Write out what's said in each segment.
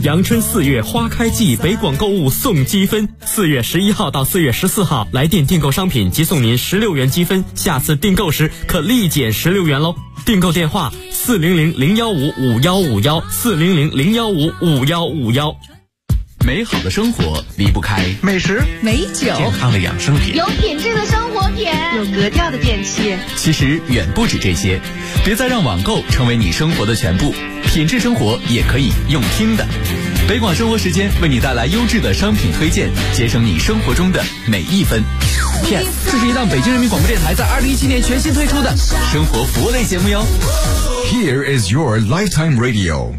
阳春4月花开季，北广购物送积分，4月11号到4月14号来电订购商品即送您16元积分，下次订购时可立减16元喽。订购电话400-015-5151，400-015-5151。 美好的生活离不开美食、 美酒、 健康的养生品， 有品质的生活品， 有格调的电器。 其实远不止这些，别再让网购成为你生活的全部，品质生活也可以用听的。北广生活时间为你带来优质的商品推荐，节省你生活中的每一分。Yes， 这是一档北京人民广播电台在2017年全新推出的生活服务类节目哟。 Here is your Lifetime Radio。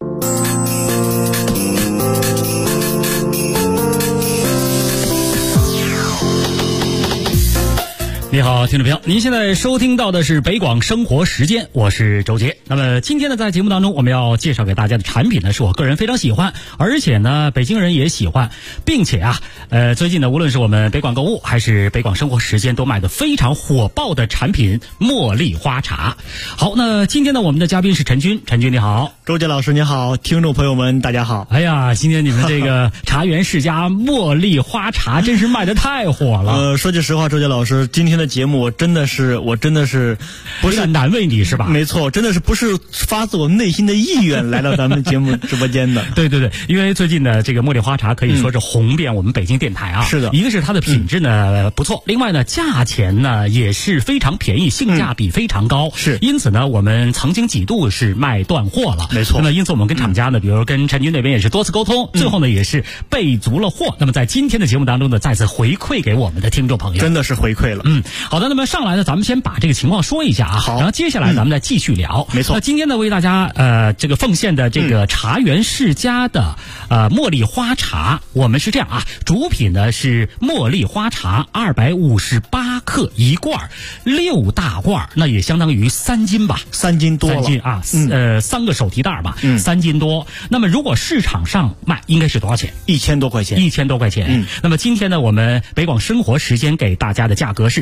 你好，听众朋友，您现在收听到的是北广生活时间，我是周杰。那么今天呢，在节目当中我们要介绍给大家的产品呢，是我个人非常喜欢，而且呢北京人也喜欢，并且最近呢，无论是我们北广购物还是北广生活时间都卖的非常火爆的产品茉莉花茶。好，那今天呢，我们的嘉宾是陈军，陈军你好。 周杰老师你好，听众朋友们大家好。 哎呀，今天你们这个茶园世家茉莉花茶真是卖得太火了。 说句实话，周杰老师，今天的节目我真的是不是难为你是吧？ 没错，真的是不是发自我内心的意愿来到咱们节目直播间的。 对对对，因为最近呢，这个茉莉花茶可以说是红遍我们北京电台啊。 是的， 一个是它的品质呢不错，另外呢价钱呢也是非常便宜，性价比非常高。 是， 因此呢我们曾经几度是卖断货了。 没错。 那么因此我们跟厂家呢，比如跟陈军那边也是多次沟通，最后呢也是备足了货。那么在今天的节目当中呢，再次回馈给我们的听众朋友。 真的是回馈了。 好的，那么上来呢，咱们先把这个情况说一下啊。 好。 然后接下来咱们再继续聊。 没错。 那今天呢，为大家这个奉献的这个茶园世家的茉莉花茶，我们是这样啊，主品呢是茉莉花茶258克一罐，6大罐，那也相当于3斤吧 ，3斤多了。3 斤啊，3个手提袋吧，3斤多。那么如果市场上卖应该是多少钱 ？1000多块钱。 1000多块钱。那么今天呢，我们北广生活时间给大家的价格是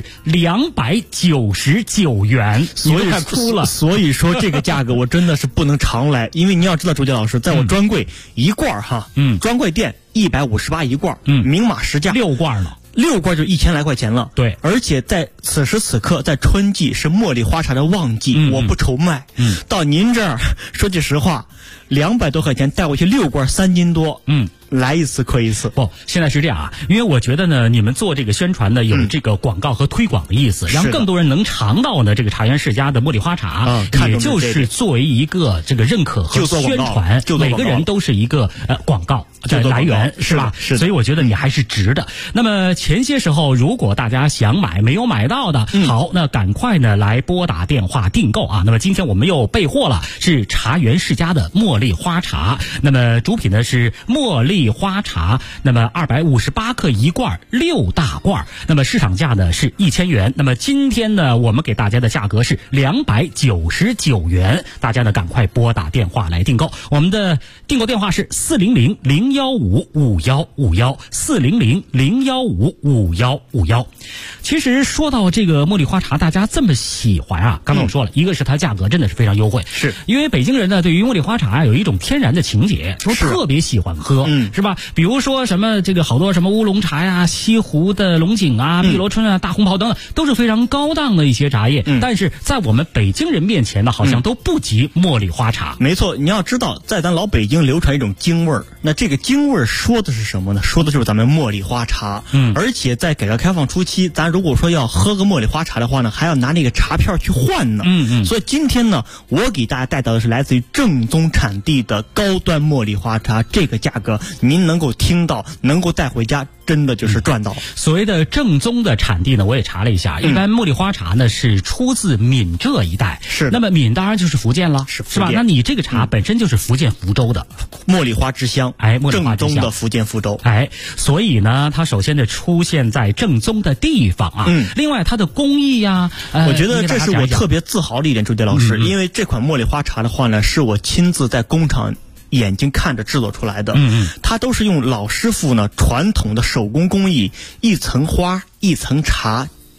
299元， 所以哭了。所以说这个价格我真的是不能常来，因为你要知道，周杰老师，在我专柜一罐专柜店158一罐，明码实价 ，6罐呢。 6罐就1000来块钱了。 对， 而且在此时此刻，在春季是茉莉花茶的旺季，我不愁卖。到您这儿，说句实话，200多块钱带回去6罐3斤多。来一次亏一次。 不，现在是这样啊，因为我觉得呢，你们做这个宣传呢，有这个广告和推广的意思，让更多人能尝到呢这个茶园世家的茉莉花茶，也就是作为一个这个认可和宣传，每个人都是一个广告的来源，是吧？ 是。 所以我觉得你还是值的。那么前些时候，如果大家想买没有买到的，好，那赶快呢来拨打电话订购啊。那么今天我们又备货了，是茶园世家的茉莉花茶。那么主品呢是茉莉花茶，那么258克一罐，6大罐，那么市场价呢是1000元。那么今天呢，我们给大家的价格是299元，大家呢赶快拨打电话来订购。我们的订购电话是400-015-5151，400-015-5151。其实说到这个茉莉花茶，大家这么喜欢啊，刚才我说了，一个是它价格真的是非常优惠， 是因为北京人呢对于茉莉花茶有一种天然的情结，说特别喜欢喝。是吧？比如说什么这个好多什么乌龙茶呀、西湖的龙井啊、碧螺春啊、大红袍等等，都是非常高档的一些茶叶。但是在我们北京人面前呢，好像都不及茉莉花茶。 没错，你要知道，在咱老北京流传一种京味儿，那这个京味儿说的是什么呢？说的就是咱们茉莉花茶。而且在改革开放初期，咱如果说要喝个茉莉花茶的话呢，还要拿那个茶片去换呢。所以今天呢，我给大家带到的是来自于正宗产地的高端茉莉花茶，这个价格您能够听到，能够带回家，真的就是赚到了。 所谓的正宗的产地呢，我也查了一下，一般茉莉花茶呢是出自闽浙一带。 是。 那么闽当然就是福建了，是吧？那你这个茶本身就是福建福州的茉莉花之乡， 茉莉花之乡， 正宗的福建福州。 所以呢，它首先的出现在正宗的地方啊。另外它的工艺呀， 我觉得这是我特别自豪的一点，周杰老师，因为这款茉莉花茶的话呢，是我亲自在工厂眼睛看着制作出来的。它都是用老师傅呢传统的手工工艺，一层花一层茶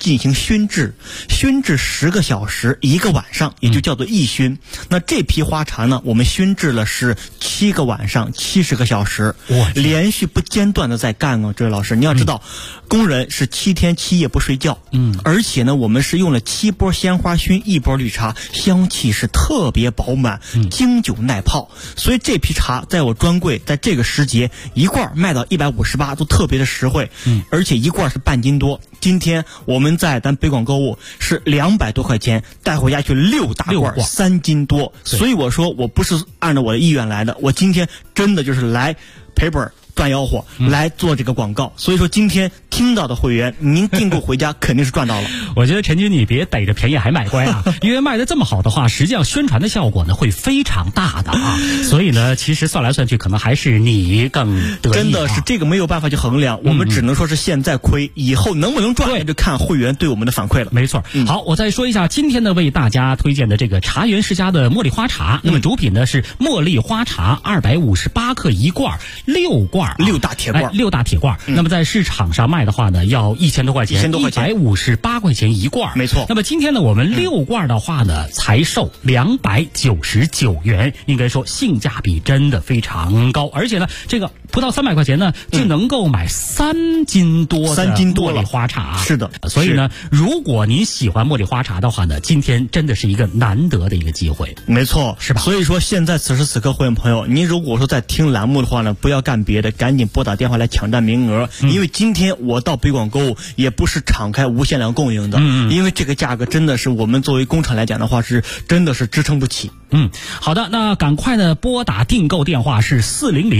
进行熏制，熏制10个小时1个晚上，也就叫做一熏。那这批花茶呢，我们熏制了是7个晚上70个小时，连续不间断的在干啊。这位老师，你要知道，工人是7天7夜不睡觉，而且呢，我们是用了7波鲜花熏1波绿茶，香气是特别饱满，经久耐泡。所以这批茶在我专柜在这个时节一罐卖到158，都特别的实惠，而且一罐是半斤多。今天我们在咱北广购物是200多块钱带回家去6大罐3斤多，所以我说我不是按照我的意愿来的，我今天真的就是来赔本赚吆喝来做这个广告，所以说今天听到的会员，您订购回家肯定是赚到了。 我觉得陈军你别逮着便宜还卖乖啊，因为卖的这么好的话，实际上宣传的效果呢会非常大的啊。所以呢，其实算来算去，可能还是你更得意。 真的是这个没有办法去衡量，我们只能说是现在亏，以后能不能赚，就看会员对我们的反馈了。 没错。好，我再说一下今天呢为大家推荐的这个茶园世家的茉莉花茶，那么主品呢是茉莉花茶258克一罐，6罐。 6大铁罐 ，6大铁罐。那么在市场上卖的话呢，要1000多块钱，158块钱一罐， 没错。 那么今天呢，我们6罐的话呢，才售299元，应该说性价比真的非常高，而且呢，这个不到300块钱呢，就能够买3斤多的茉莉花茶。 是的， 所以呢，如果您喜欢茉莉花茶的话呢，今天真的是一个难得的一个机会。 没错， 是吧？ 所以说现在此时此刻，会员朋友，您如果说在听栏目的话呢，不要干别的，赶紧拨打电话来抢占名额，因为今天我到北广购物也不是敞开无限量供应的，因为这个价格真的是我们作为工厂来讲的话，是真的是支撑不起。 好的，那赶快呢拨打订购电话是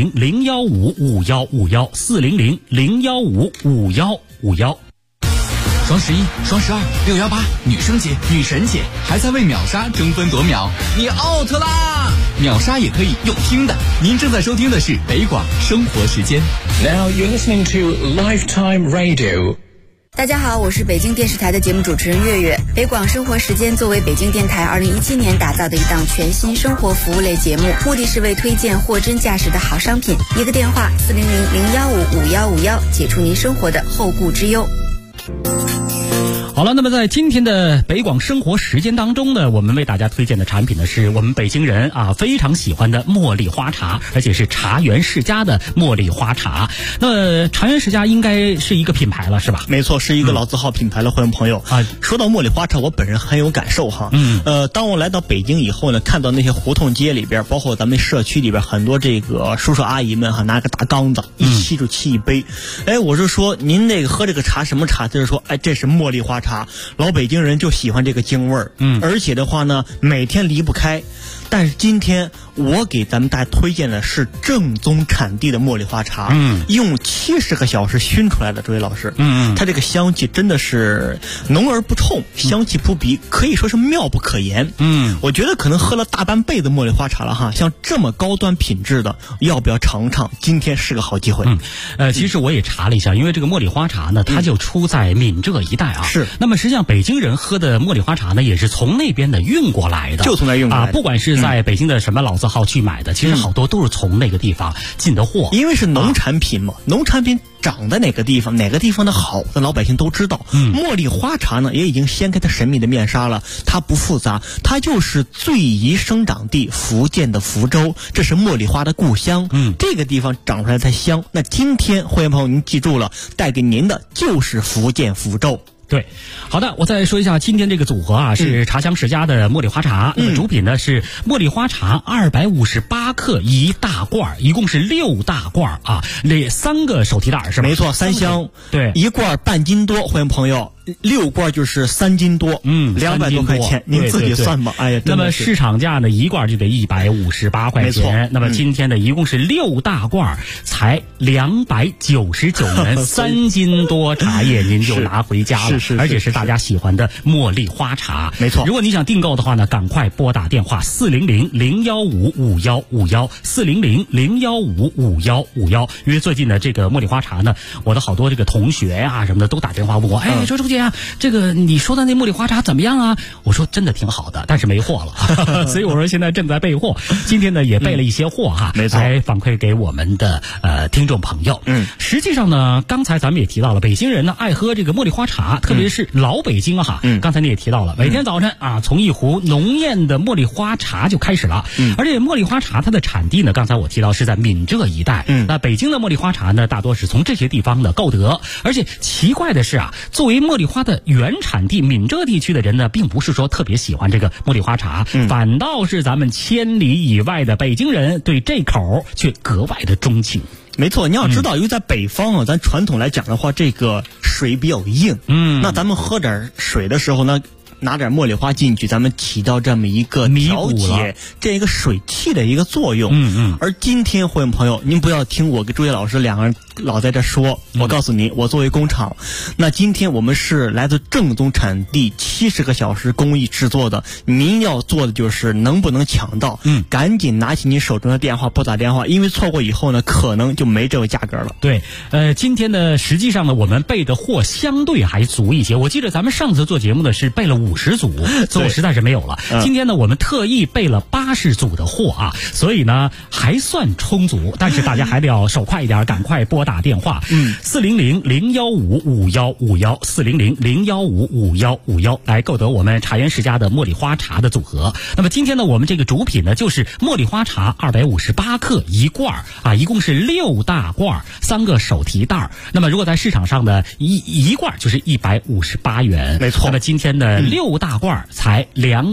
400-015-5151，400-015-5151。 双11、双12、618，女生节、女神节，还在为秒杀争分夺秒，你 out 啦！秒杀也可以用听的。您正在收听的是北广生活时间。 Now you're listening to Lifetime Radio。 大家好，我是北京电视台的节目主持人月月。北广生活时间作为北京电台2017年打造的一档全新生活服务类节目，目的是为推荐货真价实的好商品。一个电话400-015-5151，解除您生活的后顾之忧。 好了，那么在今天的北广生活时间当中呢，我们为大家推荐的产品呢，是我们北京人非常喜欢的茉莉花茶，而且是茶园世家的茉莉花茶。那茶园世家应该是一个品牌了，是吧？ 没错，是一个老字号品牌了，会员朋友说到茉莉花茶，我本人很有感受哈。当我来到北京以后呢，看到那些胡同街里边，包括咱们社区里边很多这个叔叔阿姨们拿个大缸子，一沏就沏一杯。我就说您那个喝这个茶什么茶？就是说，这是茉莉花茶。老北京人就喜欢这个京味儿，而且的话呢，每天离不开。但是今天我给咱们大家推荐的是正宗产地的茉莉花茶，用70个小时熏出来的，这位老师，它这个香气真的是浓而不冲，香气扑鼻，可以说是妙不可言。我觉得可能喝了大半辈子茉莉花茶了哈，像这么高端品质的，要不要尝尝？今天是个好机会。 其实我也查了一下，因为这个茉莉花茶呢，它就出在闽浙一带啊。 是。 那么实际上北京人喝的茉莉花茶呢，也是从那边的运过来的， 就从那运过来的。 不管是在北京的什么老字号去买的，其实好多都是从那个地方进的货。 因为是农产品嘛，农产品长在哪个地方，哪个地方的好，的老百姓都知道。茉莉花茶呢，也已经掀开它神秘的面纱了。它不复杂，它就是最宜生长地福建的福州，这是茉莉花的故乡。这个地方长出来才香。那今天会员朋友您记住了，带给您的就是福建福州。 对，好的，我再说一下今天这个组合是茶香世家的茉莉花茶，那么主品呢是茉莉花茶258克一大罐，一共是6大罐那3个手提袋是吧？ 没错，3箱， 对， 一罐半斤多，会员朋友。6罐就是3斤多，200多块钱，您自己算吧。 那么市场价呢，一罐就得158块钱。那么今天的一共是6大罐，才299元，3斤多茶叶您就拿回家了，而且是大家喜欢的茉莉花茶。 没错。 如果你想订购的话呢，赶快拨打电话400-015-5151，400-015-5151。因为最近的这个茉莉花茶呢，我的好多这个同学什么的都打电话问我，周中姐姐啊，这个你说的那茉莉花茶怎么样啊？我说真的挺好的，但是没货了，所以我说现在正在备货。今天呢也备了一些货哈， 没错， 来反馈给我们的听众朋友。实际上呢，刚才咱们也提到了，北京人呢爱喝这个茉莉花茶，特别是老北京哈。刚才你也提到了，每天早晨啊，从一壶浓艳的茉莉花茶就开始了。而且茉莉花茶它的产地呢，刚才我提到是在闽浙一带。那北京的茉莉花茶呢，大多是从这些地方的购得。而且奇怪的是啊，作为茉莉花的原产地闽浙地区的人呢，并不是说特别喜欢这个茉莉花茶，反倒是咱们千里以外的北京人对这口却格外的钟情。 没错，你要知道，因为在北方啊，咱传统来讲的话，这个水比较硬，那咱们喝点水的时候呢，拿点茉莉花进去，咱们起到这么一个调节这一个水气的一个作用。而今天会员朋友，您不要听我跟朱叶老师两个人老在这说，我告诉您，我作为工厂，那今天我们是来自正宗产地70个小时工艺制作的，您要做的就是能不能抢到，赶紧拿起您手中的电话拨打电话，因为错过以后呢，可能就没这个价格了。 对，今天呢，实际上呢，我们备的货相对还足一些。我记得咱们上次做节目呢是备了50组，最后实在是没有了。今天呢，我们特意备了80组的货啊，所以呢还算充足，但是大家还得要手快一点，赶快拨打电话400-015-5151，400-015-5151来购得我们茶园世家的茉莉花茶的组合。那么今天呢，我们这个主品呢就是茉莉花茶258克一罐啊，一共是6大罐，3个手提袋。那么如果在市场上呢，一罐就是158元， 没错。 那么今天的6大罐才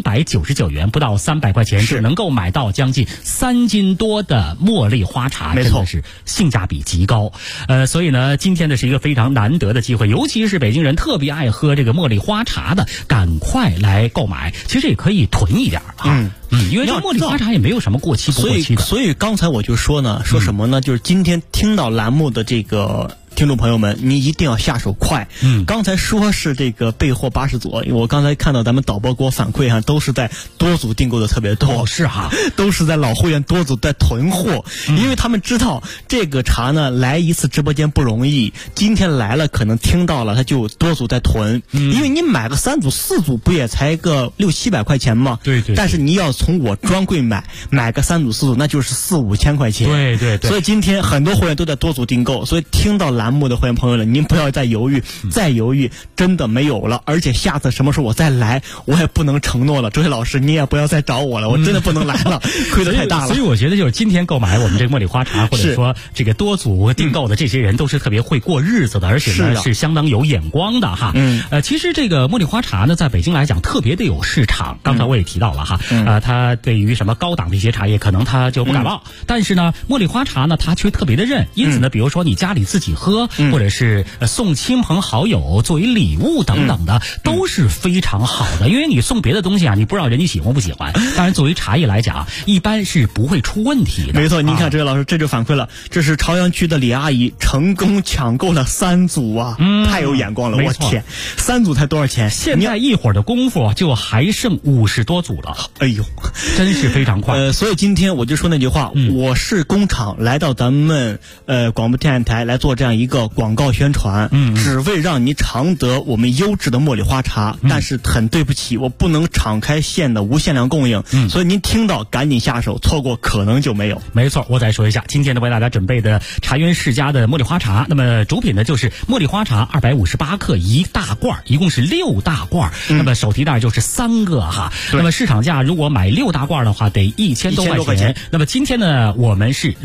299元，不到300块钱就能够买到将近3斤多的茉莉花茶，真的是性价比极高。所以呢，今天的是一个非常难得的机会，尤其是北京人特别爱喝这个茉莉花茶的，赶快来购买。其实也可以囤一点啊。因为这茉莉花茶也没有什么过期不过期的。 所以刚才我就说呢，说什么呢？就是今天听到栏目的这个听众朋友们，你一定要下手快。刚才说是这个备货80组，因为我刚才看到咱们导播给我反馈都是在多组订购的特别多。 是哈， 都是在老会员多组在囤货，因为他们知道这个茶呢来一次直播间不容易，今天来了可能听到了，他就多组在囤。因为你买个3组4组不也才个600-700块钱吗？ 对。 但是你要从我专柜买个3组4组，那就是4-5千块钱。 对。 所以今天很多会员都在多组订购，所以听到栏目的会员朋友了，您不要再犹豫，再犹豫真的没有了。而且下次什么时候我再来，我也不能承诺了。周伟老师，你也不要再找我了，我真的不能来了，亏得太大了。 所以我觉得就是今天购买我们这个茉莉花茶，或者说这个多组订购的这些人，都是特别会过日子的，而且呢是相当有眼光的哈。其实这个茉莉花茶呢，在北京来讲特别的有市场。刚才我也提到了哈，它对于什么高档的一些茶叶，可能它就不感冒，但是呢，茉莉花茶呢，它却特别的认。因此呢，比如说你家里自己喝，或者是送亲朋好友作为礼物等等的，都是非常好的。因为你送别的东西啊，你不知道人家喜欢不喜欢。当然，作为茶叶来讲，一般是不会出问题的。 没错，您看这位老师这就反馈了，这是朝阳区的李阿姨成功抢购了3组啊，太有眼光了，我天，3组才多少钱？ 现在一会儿的功夫就还剩50多组了， 哎呦， 真是非常快。 所以今天我就说那句话，我是工厂来到咱们广播电视台来做这样一个广告宣传，只为让你尝得我们优质的茉莉花茶。但是很对不起，我不能敞开线的无限量供应，所以您听到赶紧下手，错过可能就没有。 没错，我再说一下，今天呢为大家准备的茶园世家的茉莉花茶，那么主品呢就是茉莉花茶258克一大罐，一共是6大罐，那么手提袋就是3个哈。那么市场价如果买6大罐的话，得1000多块钱。那么今天呢，我们是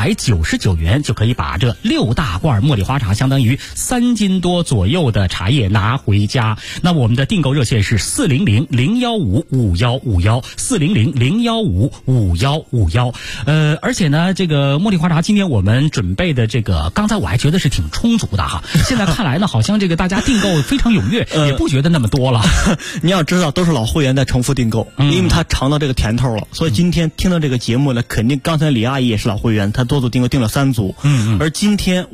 299元就可以把这6大罐茉莉花茶，相当于3斤多左右的茶叶拿回家。那我们的订购热线是400-015-5151，400-015-5151。而且呢，这个茉莉花茶今天我们准备的这个，刚才我还觉得是挺充足的哈，现在看来呢，好像这个大家订购非常踊跃，也不觉得那么多了。 你要知道，都是老会员在重复订购，因为他尝到这个甜头了，所以今天听到这个节目呢，肯定刚才李阿姨也是老会员，她多组订购订了3组，而今天我还是那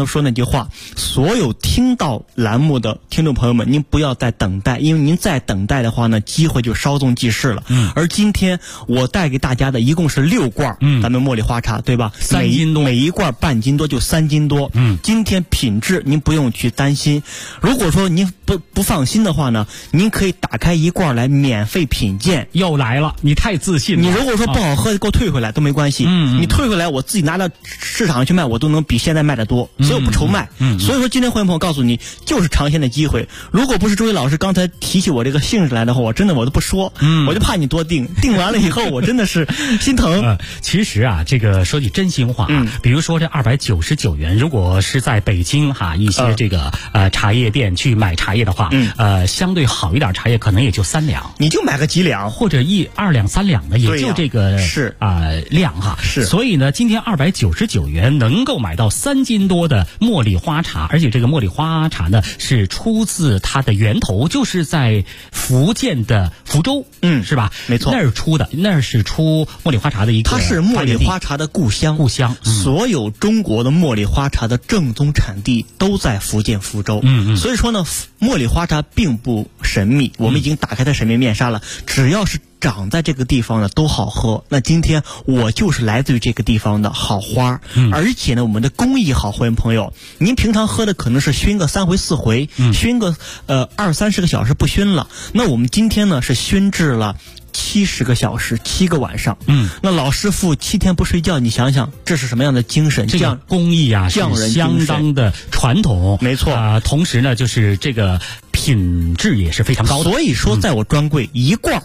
头说那句话，所有听到栏目的听众朋友们，您不要再等待，因为您再等待的话呢，机会就稍纵即逝了。而今天我带给大家的一共是6罐，咱们茉莉花茶，对吧？3斤多，每一罐半斤多，就3斤多。今天品质您不用去担心。如果说您不放心的话呢，您可以打开一罐来免费品鉴。 又来了，你太自信了。 你如果说不好喝，给我退回来都没关系。你退回来，我自己拿到市场上去卖，我都能比现在卖的多，所以我不愁卖。所以说今天会员朋友告诉你，就是尝鲜的机会。如果不是周伟老师刚才提起我这个性质来的话，我真的我都不说，我就怕你多订完了以后，我真的是心疼。 其实啊，这个说句真心话啊，比如说这299元，如果是在北京哈一些这个茶叶店去买茶叶的话，相对好一点茶叶可能也就3两， 你就买个几两或者2两3两的，也就这个是量哈。 是， 所以呢，今天299元能够买到3斤多的茉莉花茶，而且这个茉莉花茶呢是出自它的源头，就是在福建的福州，是吧？ 没错， 那儿出的，那是出茉莉花茶的一个， 它是茉莉花茶的故乡。所有中国的茉莉花茶的正宗产地都在福建福州。所以说呢，茉莉花茶并不神秘，我们已经打开它神秘面纱了。只要是长在这个地方的都好喝。那今天我就是来自于这个地方的好花，而且呢，我们的工艺好，会员朋友，您平常喝的可能是熏个3回4回，熏个20-30个小时不熏了。那我们今天呢是熏制了70个小时，7个晚上。那老师傅7天不睡觉，你想想这是什么样的匠神？ 这个工艺啊是相当的传统， 没错。 同时呢，就是这个品质也是非常高的。 所以说，在我专柜一罐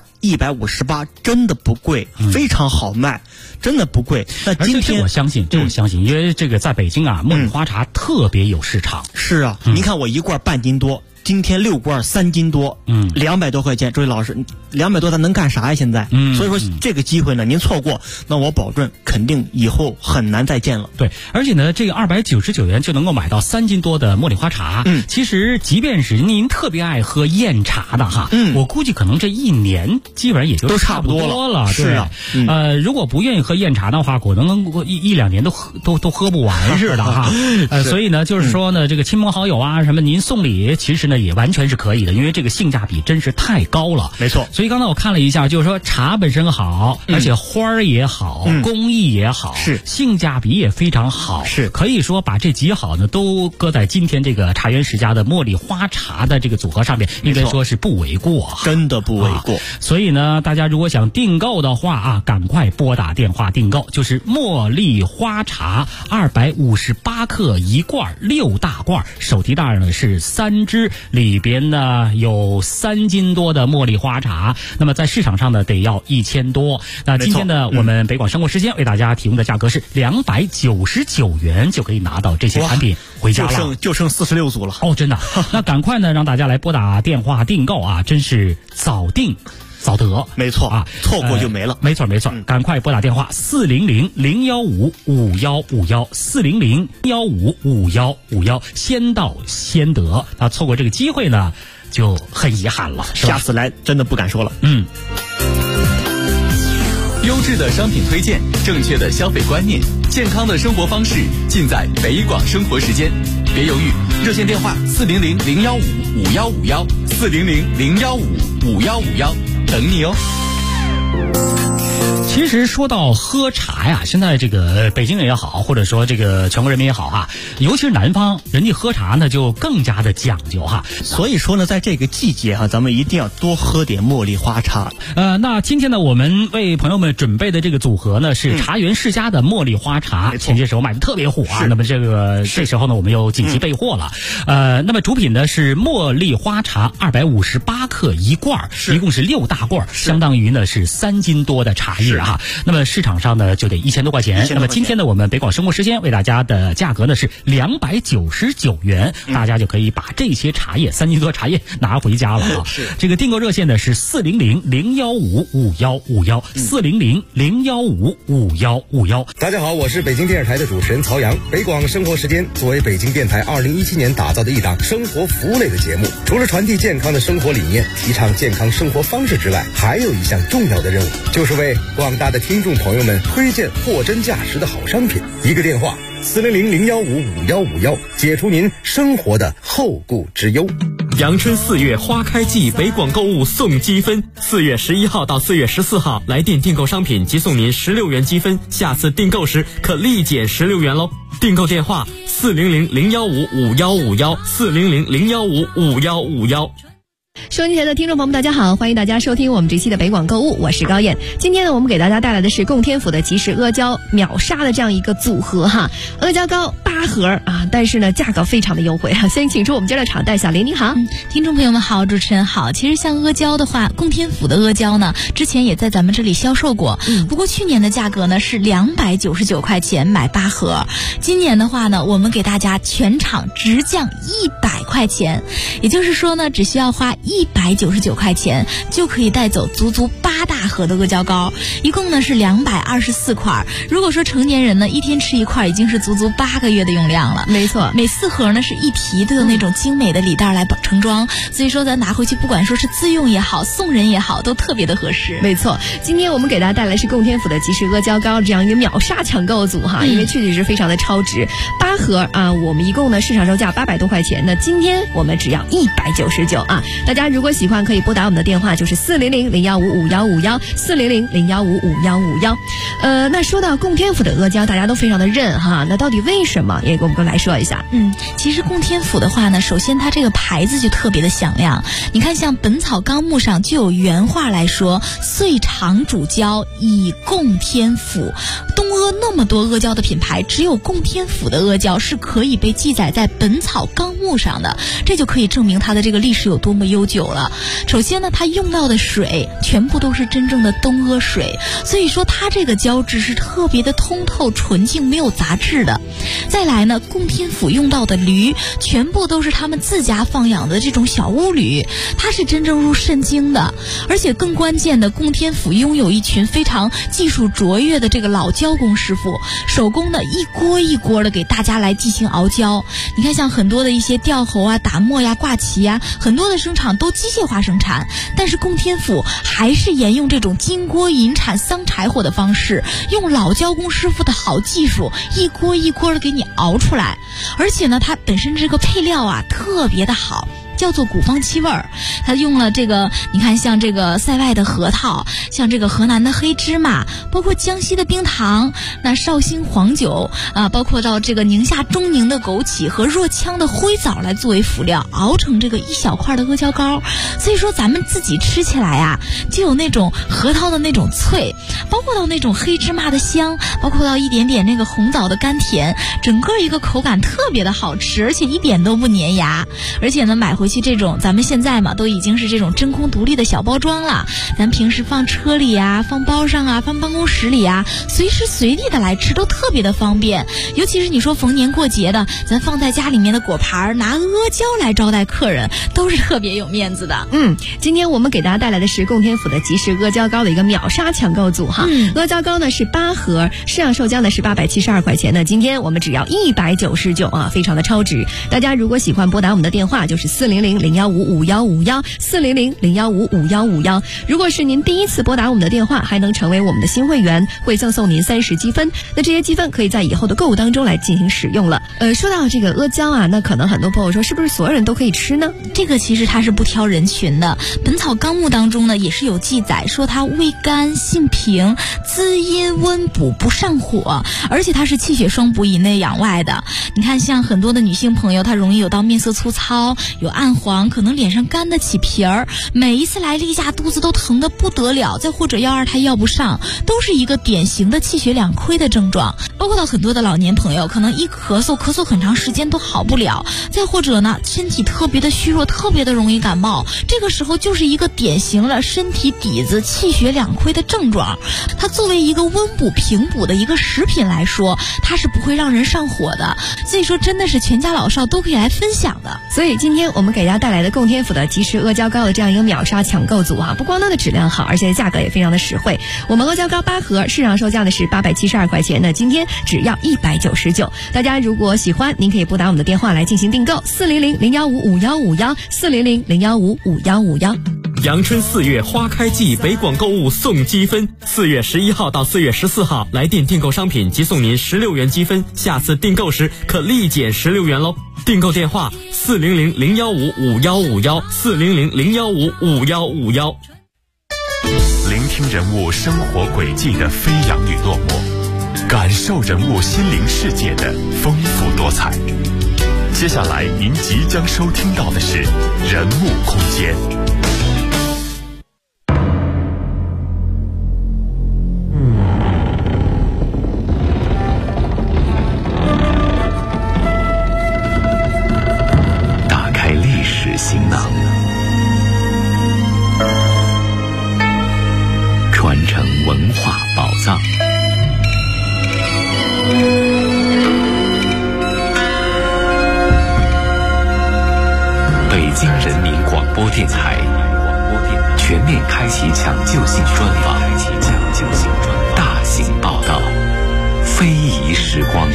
158真的不贵，非常好卖，真的不贵。那今天我相信，因为这个在北京啊，茉莉花茶特别有市场。 是啊，您看我一罐半斤多。今天6罐3斤多，200多块钱，周伟老师，200多咱能干啥呀？现在，所以说这个机会呢，您错过，那我保证肯定以后很难再见了。 对，而且呢，这个299元就能够买到3斤多的茉莉花茶。其实即便是您特别爱喝燕茶的哈，我估计可能这一年基本上也就差不多了。 是啊， 如果不愿意喝燕茶的话，可能一两年都喝不完似的哈。所以呢，就是说呢，这个亲朋好友啊什么，您送礼其实呢也完全是可以的，因为这个性价比真是太高了。 没错。 所以刚才我看了一下，就是说茶本身好，而且花儿也好，工艺也好， 是性价比也非常好， 是可以说把这几好呢都搁在今天这个茶园世家的茉莉花茶的这个组合上面，应该说是不为过， 真的不为过。 所以呢，大家如果想订购的话啊，赶快拨打电话订购，就是茉莉花茶258克一罐，6大罐，手提袋呢是3只，里边呢有3斤多的茉莉花茶，那么在市场上呢得要1000多。那今天呢，我们北广生活时间为大家提供的价格是299元，就可以拿到这些产品回家了， 就剩46组了。 哦，真的。那赶快呢，让大家来拨打电话订购啊，真是早订早得。 没错啊，错过就没了。 没错，赶快拨打电话400-015-5151，400-015-5151，先到先得。那错过这个机会呢，就很遗憾了，是吧？ 下次来真的不敢说了。 优质的商品推荐，正确的消费观念，健康的生活方式，尽在北广生活时间。别犹豫，热线电话400-015-5151，400-015-5151，等你哦。 其实说到喝茶呀，现在这个北京人也好，或者说这个全国人民也好哈，尤其是南方，人家喝茶呢就更加的讲究哈。 所以说呢，在这个季节哈，咱们一定要多喝点茉莉花茶。 那今天呢，我们为朋友们准备的这个组合呢是茶园世家的茉莉花茶，前些时候卖的特别火啊。那么这时候呢，我们又紧急备货了。那么主品呢是茉莉花茶258克一罐，一共是6大罐，相当于呢是3斤多的茶叶啊。那么市场上呢就得1000多块钱。那么今天呢，我们北广生活时间为大家的价格呢是299元，大家就可以把这些茶叶3斤多茶叶拿回家了啊。这个订购热线呢是400-015-5151，400-015-5151。 大家好，我是北京电视台的主持人曹阳。北广生活时间作为北京电台2017年打造的一档生活服务类的节目，除了传递健康的生活理念，提倡健康生活方式之外，还有一项重要的任务，就是为广广大的听众朋友们推荐货真价实的好商品。一个电话400-015-5151，解除您生活的后顾之忧。 阳春4月花开季，北广购物送积分，4月11号到4月14号来电订购商品即送您16元积分，下次订购时可立减16元喽。订购电话400-015-5151，400-015-5151。 收音机前的听众朋友们，大家好，欢迎大家收听我们这期的北广购物，我是高燕。今天呢，我们给大家带来的是供天府的即食阿胶秒杀的这样一个组合哈，阿胶糕8盒啊，但是呢价格非常的优惠哈。先请出我们今儿的场代小林，您好。 听众朋友们好，主持人好。其实像阿胶的话，供天府的阿胶呢，之前也在咱们这里销售过，不过去年的价格呢是299块钱买8盒，今年的话呢，我们给大家全场直降100块钱，也就是说呢，只需要花199块钱就可以带走足足8大盒的阿胶糕，一共呢是224块。如果说成年人呢一天吃1块，已经是足足8个月的用量了。 没错， 每4盒呢是一提都有那种精美的礼袋来盛装，所以说咱拿回去不管说是自用也好，送人也好，都特别的合适。 没错，今天我们给大家带来是供天府的即食阿胶糕这样一个秒杀抢购组哈，因为确实是非常的超值，8盒啊，我们一共呢市场售价800多块钱，那今天我们只要199啊。大家如果喜欢可以拨打我们的电话，就是400-015-5151，400-015-5151。那说到供天府的阿胶，大家都非常的认哈，那到底为什么？也给我们来说一下。 其实供天府的话呢，首先它这个牌子就特别的响亮。你看，像《本草纲目》上就有原话来说：“岁长主胶以供天府。”东阿那么多阿胶的品牌，只有供天府的阿胶是可以被记载在《本草纲目》上的，这就可以证明它的这个历史有多么悠久了。首先呢，它用到的水全部都是真正的东阿水，所以说它这个胶质是特别的通透纯净，没有杂质的。再来呢，供天府用到的驴全部都是他们自家放养的这种小乌驴，它是真正入肾经的。而且更关键的，供天府拥有一群非常技术卓越的这个老胶工师傅，手工的一锅一锅的给大家来进行熬胶。你看，像很多的一些吊猴啊、打磨呀、挂旗呀，很多的生产都机械化生产，但是供天府还是沿用这种金锅银铲桑柴火的方式，用老胶工师傅的好技术，一锅一锅的给你熬出来。而且呢，它本身这个配料啊特别的好，叫做古方七味儿，它用了这个，你看像这个塞外的核桃，像这个河南的黑芝麻，包括江西的冰糖，那绍兴黄酒啊，包括到这个宁夏中宁的枸杞和若羌的灰枣来作为辅料，熬成这个一小块的阿胶糕。所以说咱们自己吃起来啊，就有那种核桃的那种脆，包括到那种黑芝麻的香，包括到一点点那个红枣的甘甜，整个一个口感特别的好吃，而且一点都不粘牙。而且呢，买回去这种咱们现在嘛都已经是这种真空独立的小包装了，咱平时放车里啊，放包上啊，放办公室里啊，随时随地的来吃都特别的方便。尤其是你说逢年过节的，咱放在家里面的果盘，拿阿胶来招待客人，都是特别有面子的。 今天我们给大家带来的是供天府的即食阿胶糕的一个秒杀抢购组哈。阿胶糕呢是8盒，市场售价呢是872块钱的，今天我们只要199啊，非常的超值。大家如果喜欢拨打我们的电话，就是400-015-5151，400-015-5151。如果是您第一次拨打我们的电话，还能成为我们的新会员，会赠送您30积分。那这些积分可以在以后的购物当中来进行使用了。说到这个阿胶啊，那可能很多朋友说，是不是所有人都可以吃呢？ 这个其实它是不挑人群的，《本草纲目》当中呢也是有记载说它味甘性平，滋阴温补，不上火，而且它是气血双补，以内养外的。你看，像很多的女性朋友，她容易有到面色粗糙，有暗黄，可能脸上干得起皮儿，每一次来例假肚子都疼得不得了，再或者要二胎要不上，都是一个典型的气血两亏的症状。包括到很多的老年朋友，可能一咳嗽很长时间都好不了，再或者呢身体特别的虚弱，特别的容易感冒，这个时候就是一个典型的身体底子气血两亏的症状。它作为一个温补平补的一个食品来说，它是不会让人上火的，所以说真的是全家老少都可以来分享的。 所以今天我们给大家带来的供天府的即食阿胶糕的这样一个秒杀抢购组不光它的质量好，而且价格也非常的实惠。我们阿胶糕8盒市场售价呢是872块钱，那今天只要199。大家如果喜欢，您可以拨打我们的电话来进行订购，400-015-5151，400-015-5151。 阳春4月花开季，北广购物送积分，4月11号到4月14号来电订购商品即送您16元积分，下次订购时可立减16元喽。订购电话400-015-5151，400-015-5151。 聆听人物生活轨迹的飞扬与落寞，感受人物心灵世界的丰富多彩。接下来您即将收听到的是人物空间。 打开历史行囊，传承文化宝藏。北京人民广播电台全面开启抢救性专访，大型报道，非遗时光。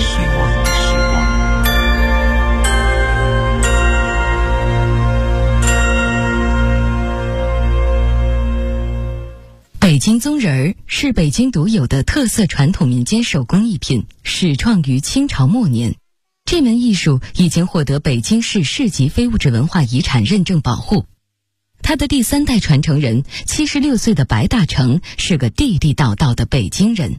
北京宗人儿是北京独有的特色传统民间手工艺品，始创于清朝末年。这门艺术已经获得北京市市级非物质文化遗产认证保护。他的第3代传承人76岁的白大成是个地地道道的北京人。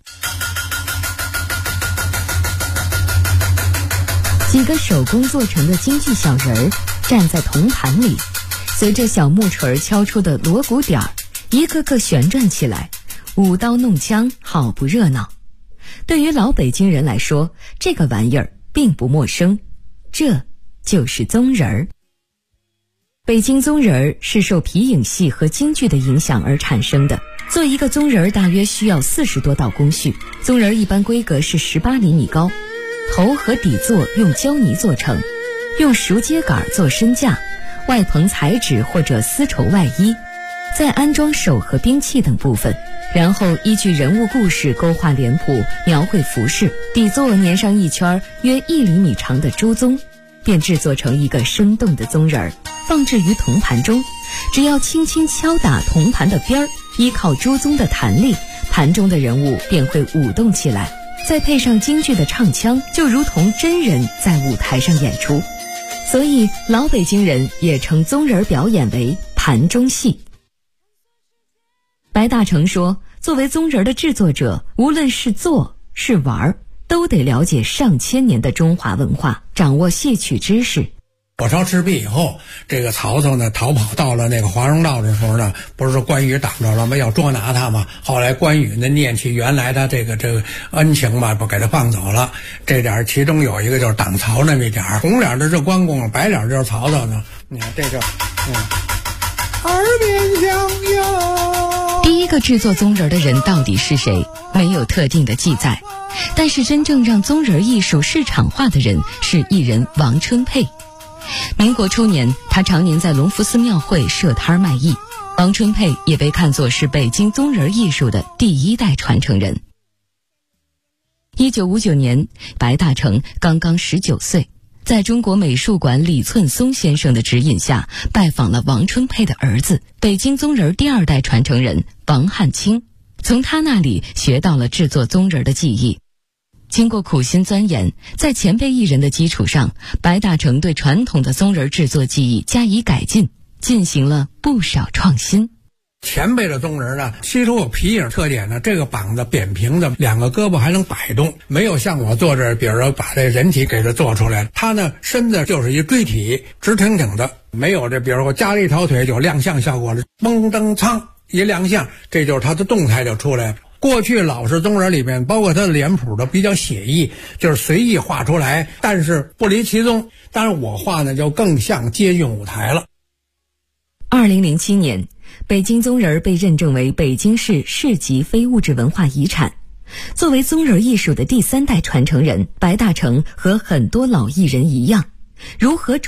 几个手工做成的京剧小人儿站在铜盘里，随着小木锤敲出的锣鼓点儿，一个个旋转起来，舞刀弄枪，好不热闹。对于老北京人来说，这个玩意儿并不陌生，这就是宗人儿。北京宗人儿是受皮影戏和京剧的影响而产生的。做一个宗人儿大约需要40多道工序，宗人儿一般规格是18厘米高，头和底座用胶泥做成，用熟秸秆做身架，外棚彩纸或者丝绸外衣，再安装手和兵器等部分，然后依据人物故事勾画脸谱，描绘服饰，底座粘上一圈约1厘米长的朱宗，便制作成一个生动的宗人儿，放置于铜盘中。只要轻轻敲打铜盘的边儿，依靠朱宗的弹力，盘中的人物便会舞动起来，再配上京剧的唱腔，就如同真人在舞台上演出。所以老北京人也称宗人表演为盘中戏。白大成说，作为宗人的制作者，无论是做是玩，都得了解上千年的中华文化，掌握戏曲知识。 火烧赤壁以后，这个曹操呢逃跑到了那个华容道的时候呢，不是说关羽挡着了吗？要捉拿他嘛。后来关羽呢念起原来他这个恩情嘛，不给他放走了。这点其中有一个就是挡曹那么一点，红脸的是关公，白脸就是曹操呢。你看这就耳边相拥。 第一个制作宗人的人到底是谁，没有特定的记载。但是真正让宗人艺术市场化的人是艺人王春佩。民国初年，他常年在隆福寺庙会设摊卖艺。王春佩也被看作是北京宗人艺术的第1代传承人。1959年，白大成刚刚19岁，在中国美术馆李寸松先生的指引下，拜访了王春佩的儿子，北京宗人第2代传承人王汉卿，从他那里学到了制作宗人的技艺。经过苦心钻研，在前辈艺人的基础上，白大成对传统的宗人制作技艺加以改进，进行了不少创新。 前辈的宗人呢，吸收有皮影特点呢，这个膀子扁平的，2个胳膊还能摆动，没有像我做这，比如说把这人体给它做出来，他呢身子就是一锥体，直挺挺的，没有这，比如说加了一条腿有亮相效果了，嘣噔噌一亮相，这就是他的动态就出来了。过去老式宗人里面，包括他的脸谱都比较写意，就是随意画出来，但是不离其宗。当然我画呢就更像接近舞台了。 2007年，北京宗人被认证为北京市市级非物质文化遗产。作为宗人艺术的第3代传承人，白大成和很多老艺人一样，如何